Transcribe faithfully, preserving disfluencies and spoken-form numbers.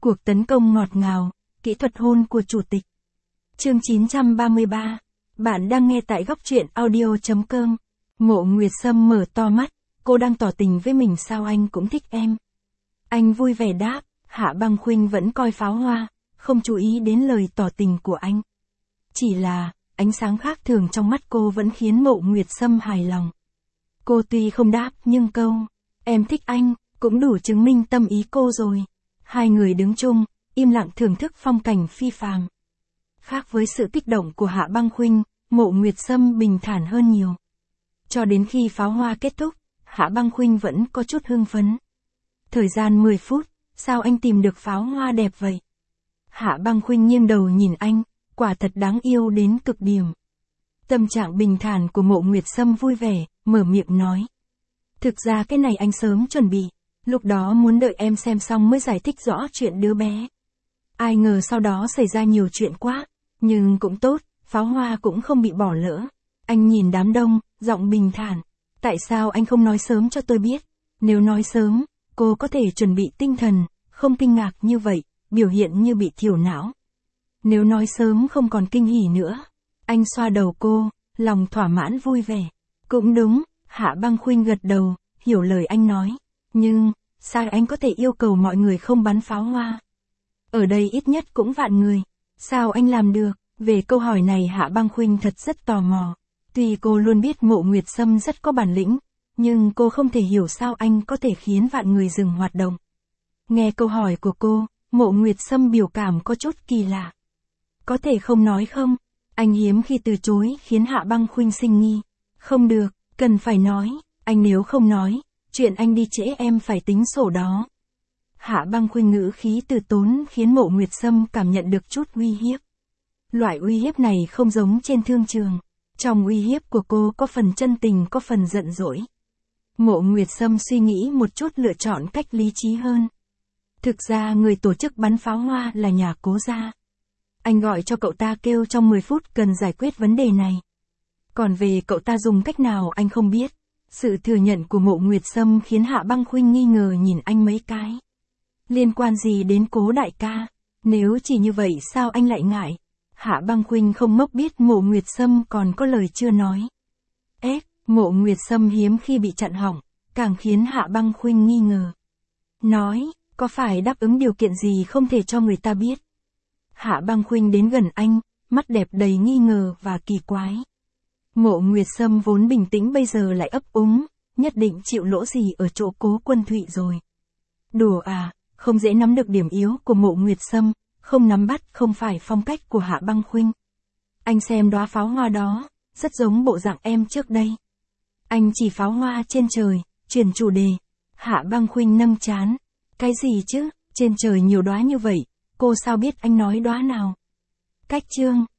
Cuộc tấn công ngọt ngào, kỹ thuật hôn của chủ tịch. Chương chín trăm ba mươi ba. Bạn đang nghe tại góc truyện audio chấm com. Mộ Nguyệt Sâm mở to mắt, cô đang tỏ tình với mình sao anh cũng thích em. Anh vui vẻ đáp, Hạ Băng Khuynh vẫn coi pháo hoa, không chú ý đến lời tỏ tình của anh. Chỉ là, ánh sáng khác thường trong mắt cô vẫn khiến Mộ Nguyệt Sâm hài lòng. Cô tuy không đáp nhưng câu, em thích anh, cũng đủ chứng minh tâm ý cô rồi. Hai người đứng chung, im lặng thưởng thức phong cảnh phi phàm. Khác với sự kích động của Hạ Băng Khuynh, Mộ Nguyệt Sâm bình thản hơn nhiều. Cho đến khi pháo hoa kết thúc, Hạ Băng Khuynh vẫn có chút hưng phấn. Thời gian mười phút, sao anh tìm được pháo hoa đẹp vậy? Hạ Băng Khuynh nghiêng đầu nhìn anh, quả thật đáng yêu đến cực điểm. Tâm trạng bình thản của Mộ Nguyệt Sâm vui vẻ, mở miệng nói. Thực ra cái này anh sớm chuẩn bị, lúc đó muốn đợi em xem xong mới giải thích rõ chuyện đứa bé. Ai ngờ sau đó xảy ra nhiều chuyện quá, nhưng cũng tốt, pháo hoa cũng không bị bỏ lỡ. Anh nhìn đám đông, giọng bình thản. Tại sao anh không nói sớm cho tôi biết? Nếu nói sớm, cô có thể chuẩn bị tinh thần, không kinh ngạc như vậy, biểu hiện như bị thiểu não. Nếu nói sớm không còn kinh hỉ nữa. Anh xoa đầu cô, lòng thỏa mãn vui vẻ. Cũng đúng, Hạ Băng Khuynh gật đầu, hiểu lời anh nói. Nhưng, sao anh có thể yêu cầu mọi người không bắn pháo hoa? Ở đây ít nhất cũng vạn người. Sao anh làm được? Về câu hỏi này Hạ Băng Khuynh thật rất tò mò. Tuy cô luôn biết Mộ Nguyệt Sâm rất có bản lĩnh, nhưng cô không thể hiểu sao anh có thể khiến vạn người dừng hoạt động. Nghe câu hỏi của cô, Mộ Nguyệt Sâm biểu cảm có chút kỳ lạ. Có thể không nói không? Anh hiếm khi từ chối khiến Hạ Băng Khuynh sinh nghi. Không được, cần phải nói, anh nếu không nói, chuyện anh đi trễ em phải tính sổ đó. Hạ Băng Khuynh ngữ khí từ tốn khiến Mộ Nguyệt Sâm cảm nhận được chút uy hiếp. Loại uy hiếp này không giống trên thương trường. Trong uy hiếp của cô có phần chân tình có phần giận dỗi. Mộ Nguyệt Sâm suy nghĩ một chút lựa chọn cách lý trí hơn. Thực ra người tổ chức bắn pháo hoa là nhà Cố gia. Anh gọi cho cậu ta kêu trong mười phút cần giải quyết vấn đề này. Còn về cậu ta dùng cách nào anh không biết. Sự thừa nhận của Mộ Nguyệt Sâm khiến Hạ Băng Khuynh nghi ngờ nhìn anh mấy cái. Liên quan gì đến Cố đại ca? Nếu chỉ như vậy sao anh lại ngại? Hạ Băng Khuynh không ngốc biết Mộ Nguyệt Sâm còn có lời chưa nói. Ép, Mộ Nguyệt Sâm hiếm khi bị chặn hỏng, càng khiến Hạ Băng Khuynh nghi ngờ. Nói, có phải đáp ứng điều kiện gì không thể cho người ta biết? Hạ Băng Khuynh đến gần anh, mắt đẹp đầy nghi ngờ và kỳ quái. Mộ Nguyệt Sâm vốn bình tĩnh bây giờ lại ấp úng, nhất định chịu lỗ gì ở chỗ Cố Quân Thụy rồi. Đùa à, không dễ nắm được điểm yếu của Mộ Nguyệt Sâm, không nắm bắt không phải phong cách của Hạ Băng Khuynh. Anh xem đóa pháo hoa đó, rất giống bộ dạng em trước đây. Anh chỉ pháo hoa trên trời, chuyển chủ đề. Hạ Băng Khuynh nâng trán. Cái gì chứ, trên trời nhiều đóa như vậy, cô sao biết anh nói đóa nào? Cách chương.